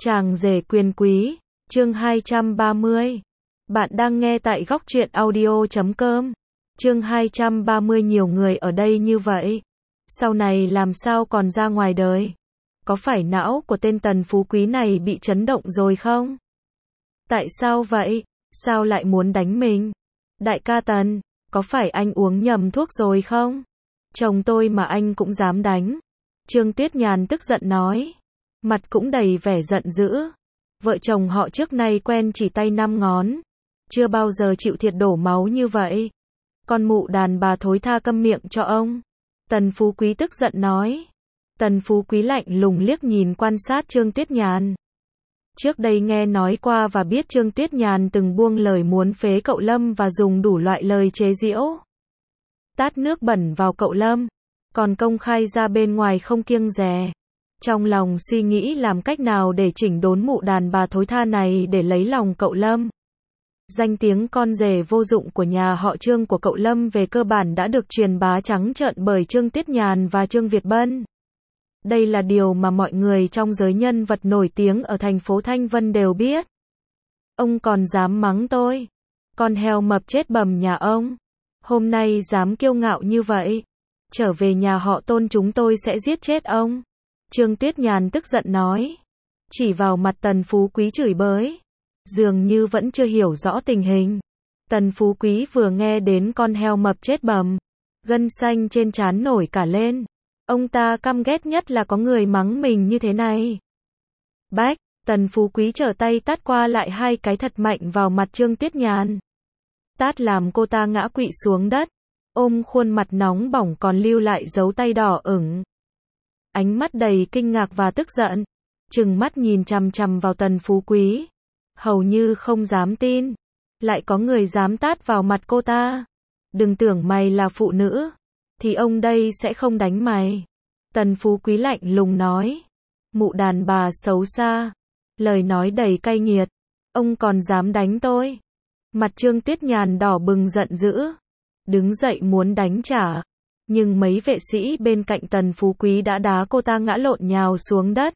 Chàng rể quyền quý, chương 230. Bạn đang nghe tại góc truyện audio.com. Chương 230. Nhiều người ở đây như vậy, sau này làm sao còn ra ngoài đời? Có phải não của tên Tần Phú Quý này bị chấn động rồi không? Tại sao vậy? Sao lại muốn đánh mình? Đại ca Tần, có phải anh uống nhầm thuốc rồi không? Chồng tôi mà anh cũng dám đánh. Trương Tuyết Nhàn tức giận nói. Mặt cũng đầy vẻ giận dữ. Vợ chồng họ trước nay quen chỉ tay năm ngón, chưa bao giờ chịu thiệt đổ máu như vậy. Con mụ đàn bà thối tha, câm miệng cho ông. Tần Phú Quý tức giận nói. Tần Phú Quý lạnh lùng liếc nhìn quan sát Trương Tuyết Nhàn. Trước đây nghe nói qua và biết Trương Tuyết Nhàn từng buông lời muốn phế cậu Lâm và dùng đủ loại lời chế giễu, tát nước bẩn vào cậu Lâm, còn công khai ra bên ngoài không kiêng dè. Trong lòng suy nghĩ làm cách nào để chỉnh đốn mụ đàn bà thối tha này để lấy lòng cậu Lâm. Danh tiếng con rể vô dụng của nhà họ Trương của cậu Lâm về cơ bản đã được truyền bá trắng trợn bởi Trương Tuyết Nhàn và Trương Việt Bân. Đây là điều mà mọi người trong giới nhân vật nổi tiếng ở thành phố Thanh Vân đều biết. Ông còn dám mắng tôi? Con heo mập chết bầm nhà ông. Hôm nay dám kiêu ngạo như vậy, trở về nhà họ Tôn chúng tôi sẽ giết chết ông. Trương Tuyết Nhàn tức giận nói. Chỉ vào mặt Tần Phú Quý chửi bới. Dường như vẫn chưa hiểu rõ tình hình. Tần Phú Quý vừa nghe đến con heo mập chết bầm, gân xanh trên trán nổi cả lên. Ông ta căm ghét nhất là có người mắng mình như thế này. Bách, Tần Phú Quý trở tay tát qua lại hai cái thật mạnh vào mặt Trương Tuyết Nhàn. Tát làm cô ta ngã quỵ xuống đất, ôm khuôn mặt nóng bỏng còn lưu lại dấu tay đỏ ửng. Ánh mắt đầy kinh ngạc và tức giận, trừng mắt nhìn chằm chằm vào Tần Phú Quý, hầu như không dám tin. Lại có người dám tát vào mặt cô ta. Đừng tưởng mày là phụ nữ thì ông đây sẽ không đánh mày. Tần Phú Quý lạnh lùng nói. Mụ đàn bà xấu xa, lời nói đầy cay nghiệt. Ông còn dám đánh tôi? Mặt Trương Tuyết Nhàn đỏ bừng giận dữ, đứng dậy muốn đánh trả. Nhưng mấy vệ sĩ bên cạnh Tần Phú Quý đã đá cô ta ngã lộn nhào xuống đất.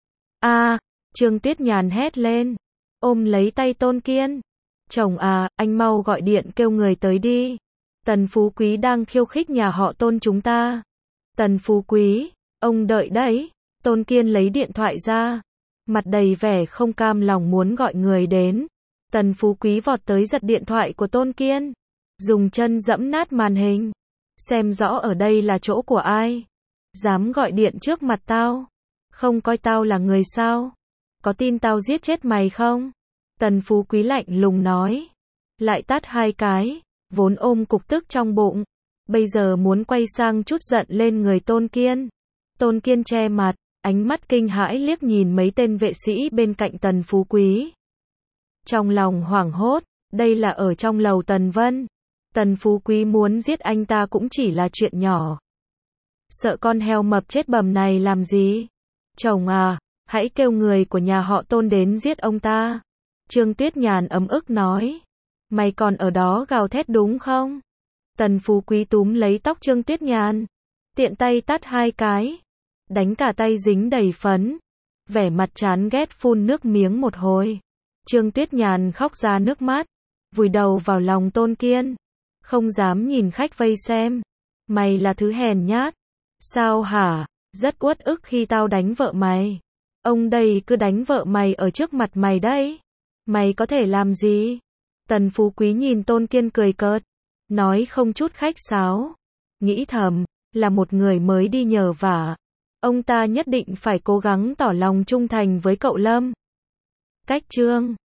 Trương Tuyết Nhàn hét lên, ôm lấy tay Tôn Kiên. Chồng à, anh mau gọi điện kêu người tới đi. Tần Phú Quý đang khiêu khích nhà họ Tôn chúng ta. Tần Phú Quý, ông đợi đấy. Tôn Kiên lấy điện thoại ra, mặt đầy vẻ không cam lòng muốn gọi người đến. Tần Phú Quý vọt tới giật điện thoại của Tôn Kiên, dùng chân giẫm nát màn hình. Xem rõ ở đây là chỗ của ai? Dám gọi điện trước mặt tao? Không coi tao là người sao? Có tin tao giết chết mày không? Tần Phú Quý lạnh lùng nói. Lại tát hai cái, vốn ôm cục tức trong bụng, bây giờ muốn quay sang chút giận lên người Tôn Kiên. Tôn Kiên che mặt, ánh mắt kinh hãi liếc nhìn mấy tên vệ sĩ bên cạnh Tần Phú Quý. Trong lòng hoảng hốt, đây là ở trong lầu Tần Vân. Tần Phú Quý muốn giết anh ta cũng chỉ là chuyện nhỏ. Sợ con heo mập chết bầm này làm gì? Chồng à, hãy kêu người của nhà họ Tôn đến giết ông ta. Trương Tuyết Nhàn ấm ức nói. Mày còn ở đó gào thét đúng không? Tần Phú Quý túm lấy tóc Trương Tuyết Nhàn, tiện tay tát hai cái, đánh cả tay dính đầy phấn, vẻ mặt chán ghét phun nước miếng một hồi. Trương Tuyết Nhàn khóc ra nước mắt, vùi đầu vào lòng Tôn Kiên, không dám nhìn khách vây xem. Mày là thứ hèn nhát, sao hả? Rất uất ức khi tao đánh vợ mày. Ông đây cứ đánh vợ mày ở trước mặt mày đấy. Mày có thể làm gì? Tần Phú Quý nhìn Tôn Kiên cười cợt, nói không chút khách sáo. Nghĩ thầm, là một người mới đi nhờ vả, ông ta nhất định phải cố gắng tỏ lòng trung thành với cậu Lâm. Cách chương